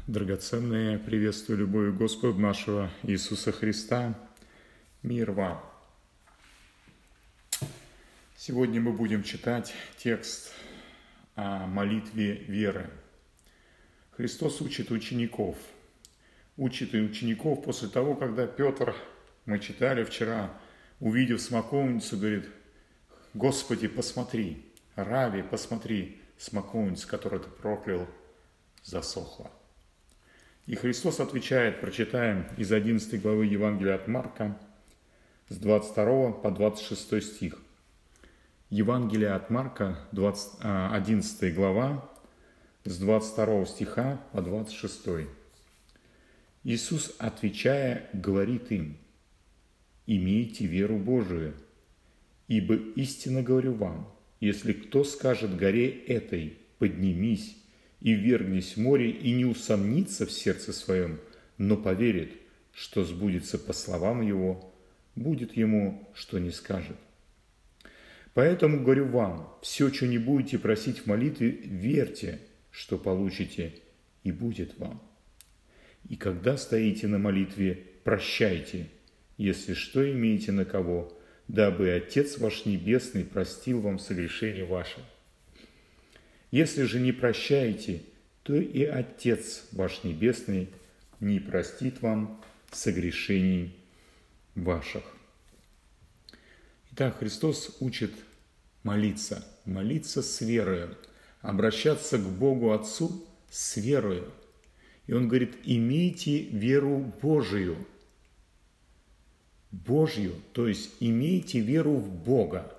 Драгоценные, приветствую любовью Господа нашего Иисуса Христа. Мир вам! Сегодня мы будем читать текст о молитве веры. Христос учит учеников после того, когда Петр, мы читали вчера, увидев смоковницу, говорит: «Господи, посмотри, Рави, посмотри, смоковница, которую ты проклял, засохла». И Христос отвечает, прочитаем из 11 главы Евангелия от Марка, с 22 по 26 стих. Евангелие от Марка, 11 глава, с 22 стиха по 26. Иисус, отвечая, говорит им: «Имейте веру Божию, ибо истинно говорю вам, если кто скажет горе этой: поднимись и ввергнись в море, и не усомнится в сердце своем, но поверит, что сбудется по словам его, будет ему, что не скажет. Поэтому говорю вам, все, что не будете просить в молитве, верьте, что получите, и будет вам. И когда стоите на молитве, прощайте, если что имеете на кого, дабы Отец ваш Небесный простил вам согрешения ваши. Если же не прощаете, то и Отец ваш Небесный не простит вам согрешений ваших». Итак, Христос учит молиться с верою, обращаться к Богу Отцу с верою. И Он говорит: имейте веру Божию. Божью, то есть имейте веру в Бога.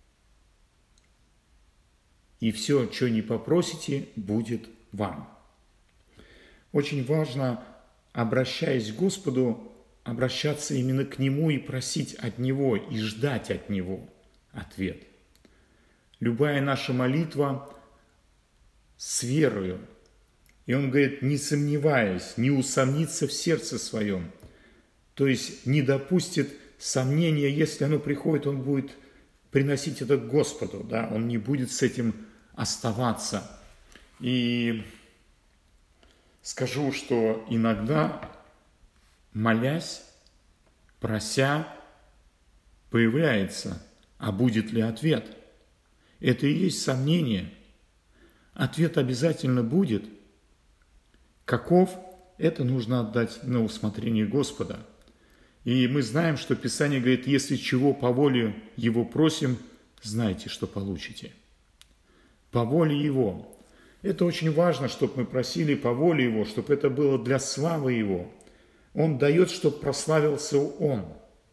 И все, что не попросите, будет вам. Очень важно, обращаясь к Господу, обращаться именно к Нему и просить от Него, и ждать от Него ответ. Любая наша молитва с верою. И Он говорит, не сомневаясь, не усомниться в сердце своем. То есть не допустит сомнения, если оно приходит, Он будет приносить это к Господу. Да? Он не будет с этим оставаться. И скажу, что иногда, молясь, прося, появляется, а будет ли ответ? Это и есть сомнение. Ответ обязательно будет. Каков? Это нужно отдать на усмотрение Господа. И мы знаем, что Писание говорит, если чего по воле Его просим, знайте, что получите. По воле Его. Это очень важно, чтобы мы просили по воле Его, чтобы это было для славы Его. Он дает, чтобы прославился Он.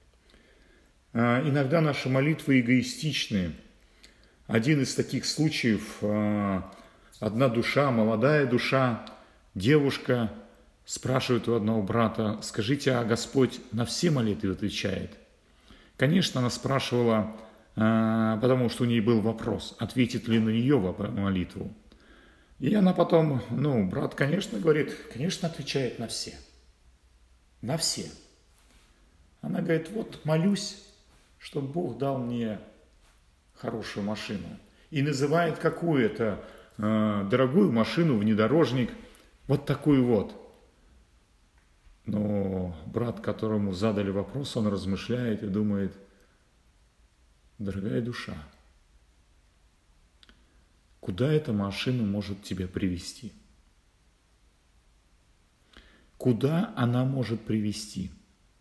Иногда наши молитвы эгоистичны. Один из таких случаев, одна душа, молодая душа, девушка спрашивает у одного брата: скажите, а Господь на все молитвы отвечает? Конечно, она спрашивала, потому что у нее был вопрос, ответит ли на ее молитву. И она потом, брат, конечно, говорит, конечно, отвечает на все. На все. Она говорит, вот молюсь, чтобы Бог дал мне хорошую машину. И называет какую-то дорогую машину, внедорожник, вот такую вот. Но брат, которому задали вопрос, он размышляет и думает: дорогая душа, куда эта машина может тебя привести? Куда она может привести?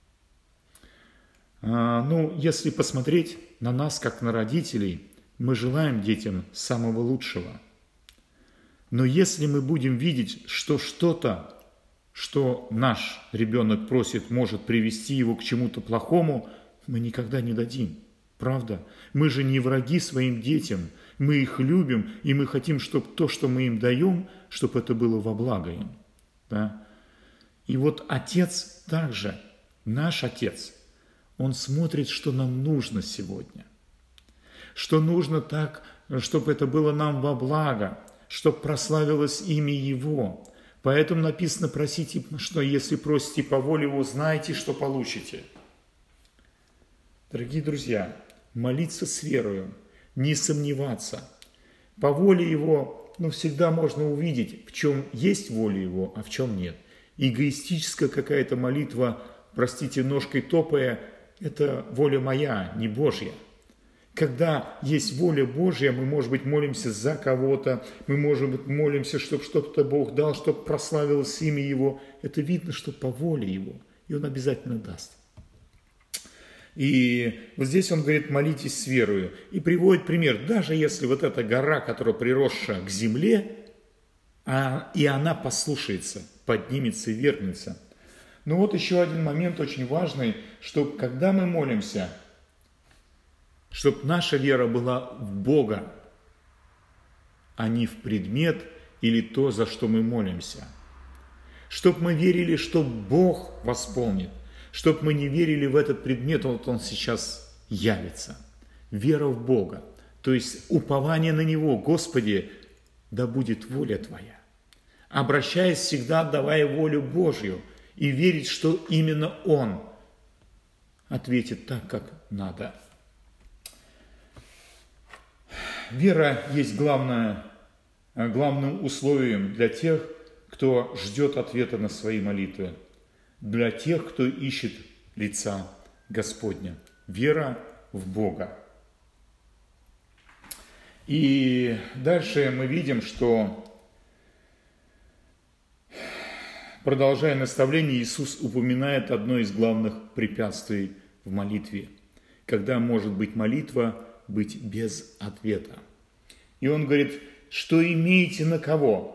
Если посмотреть на нас, как на родителей, мы желаем детям самого лучшего. Но если мы будем видеть, что что-то, что наш ребенок просит, может привести его к чему-то плохому, мы никогда не дадим. Правда? Мы же не враги своим детям. Мы их любим, и мы хотим, чтобы то, что мы им даем, чтобы это было во благо им. Да? И вот Отец также, наш Отец, Он смотрит, что нам нужно сегодня. Что нужно так, чтобы это было нам во благо, чтобы прославилось имя Его. Поэтому написано, просите, что если просите по воле Его, знайте, что получите. Дорогие друзья, молиться с верою, не сомневаться. По воле Его всегда можно увидеть, в чем есть воля Его, а в чем нет. Эгоистическая какая-то молитва, простите, ножкой топая, это воля моя, не Божья. Когда есть воля Божья, мы, может быть, молимся за кого-то, мы, может быть, молимся, чтобы что-то Бог дал, чтобы прославилось имя Его. Это видно, что по воле Его, и Он обязательно даст. И вот здесь он говорит, молитесь с верою. И приводит пример, даже если вот эта гора, которая приросшая к земле, и она послушается, поднимется и вернется. Но вот еще один момент очень важный, что когда мы молимся, чтобы наша вера была в Бога, а не в предмет или то, за что мы молимся. Чтобы мы верили, что Бог восполнит. Чтобы мы не верили в этот предмет, вот он сейчас явится. Вера в Бога. То есть упование на Него. Господи, да будет воля Твоя. Обращаясь всегда, давая волю Божью. И верить, что именно Он ответит так, как надо. Вера есть главным условием для тех, кто ждет ответа на свои молитвы, для тех, кто ищет лица Господня. Вера в Бога. И дальше мы видим, что, продолжая наставление, Иисус упоминает одно из главных препятствий в молитве, когда может быть молитва быть без ответа. И он говорит, что имеете на кого?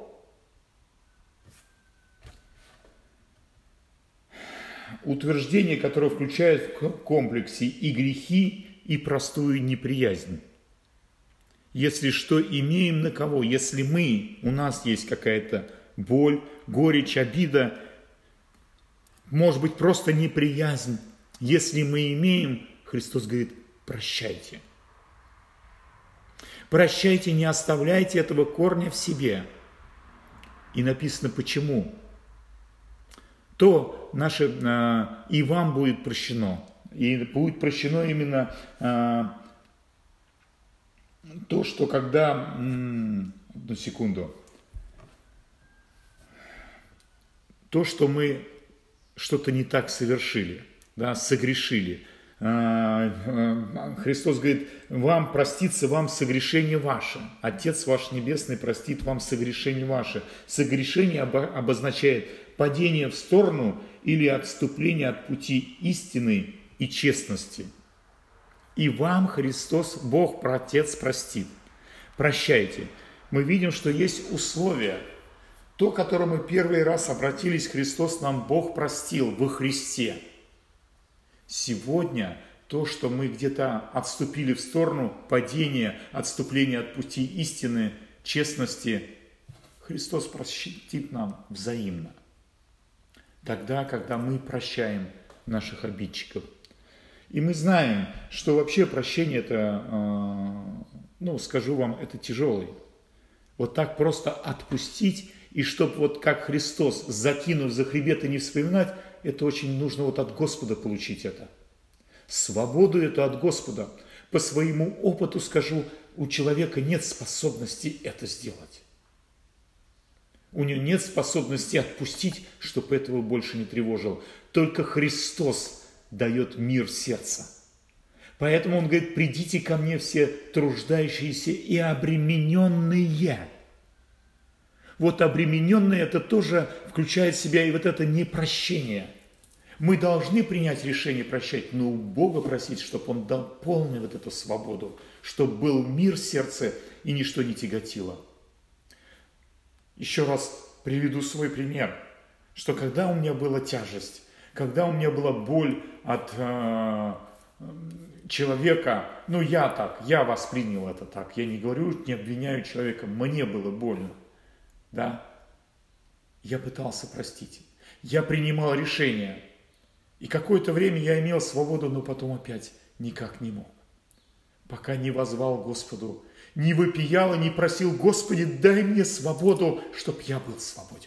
Утверждение, которое включает в комплексе и грехи, и простую неприязнь. Если что имеем на кого, если у нас есть какая-то боль, горечь, обида, может быть просто неприязнь, если мы имеем, Христос говорит, прощайте. Прощайте, не оставляйте этого корня в себе. И написано почему. То наше и вам будет прощено. И будет прощено именно то, что когда... Одну секунду. То, что мы что-то не так совершили, да, согрешили. Христос говорит, вам простится вам согрешение ваше. Отец ваш Небесный простит вам согрешение ваше. Согрешение обозначает падение в сторону или отступление от пути истины и честности. И вам Христос, Бог, Отец, простит. Прощайте. Мы видим, что есть условия. То, к которому мы первый раз обратились, Христос нам Бог простил во Христе. Сегодня то, что мы где-то отступили в сторону падения, отступления от пути истины, честности, Христос простит нам взаимно. Тогда, когда мы прощаем наших обидчиков. И мы знаем, что вообще прощение это, скажу вам, это тяжелый. Вот так просто отпустить, и чтобы вот как Христос, закинув за хребет и не вспоминать, это очень нужно вот от Господа получить это. Свободу это от Господа. По своему опыту скажу, у человека нет способности это сделать. У него нет способности отпустить, чтобы этого больше не тревожило. Только Христос дает мир сердца. Поэтому он говорит, придите ко мне все труждающиеся и обремененные. Вот обремененные это тоже включает в себя и вот это непрощение. Мы должны принять решение прощать, но у Бога просить, чтобы Он дал полную вот эту свободу, чтобы был мир в сердце и ничто не тяготило. Еще раз приведу свой пример, что когда у меня была тяжесть, когда у меня была боль от человека, я воспринял это так, я не говорю, не обвиняю человека, мне было больно, да, я пытался простить, я принимал решение, и какое-то время я имел свободу, но потом опять никак не мог, пока не воззвал Господу, не вопиял и не просил, Господи, дай мне свободу, чтоб я был свободен.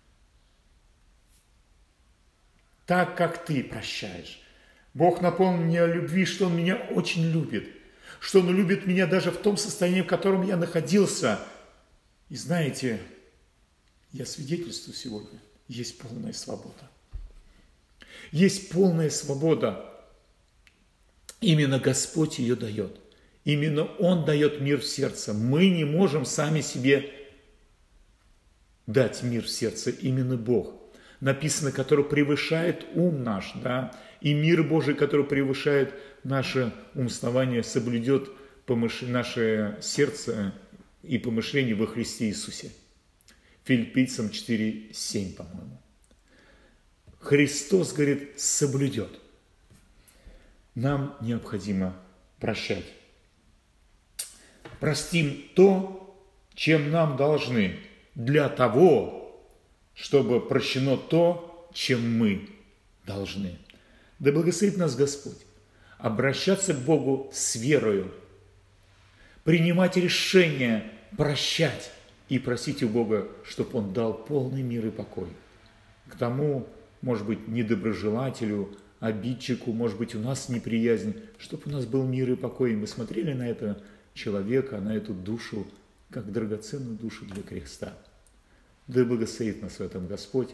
Так, как Ты прощаешь. Бог напомнил мне о любви, что Он меня очень любит, что Он любит меня даже в том состоянии, в котором я находился, И знаете, я свидетельствую сегодня, есть полная свобода. Есть полная свобода. Именно Господь ее дает. Именно Он дает мир в сердце. Мы не можем сами себе дать мир в сердце. Именно Бог. Написано, который превышает ум наш, да, и мир Божий, который превышает наше умствование, соблюдет наше сердце и помышление во Христе Иисусе. Филиппийцам 4:7, по-моему. Христос, говорит, соблюдет. Нам необходимо прощать. Простим то, чем нам должны, для того, чтобы прощено то, чем мы должны. Да благословит нас Господь обращаться к Богу с верою, принимать решение прощать и просить у Бога, чтобы Он дал полный мир и покой. К тому, может быть, недоброжелателю, обидчику, может быть, у нас неприязнь, чтобы у нас был мир и покой, и мы смотрели на этого человека, на эту душу, как драгоценную душу для креста. Да благословит нас в этом Господь.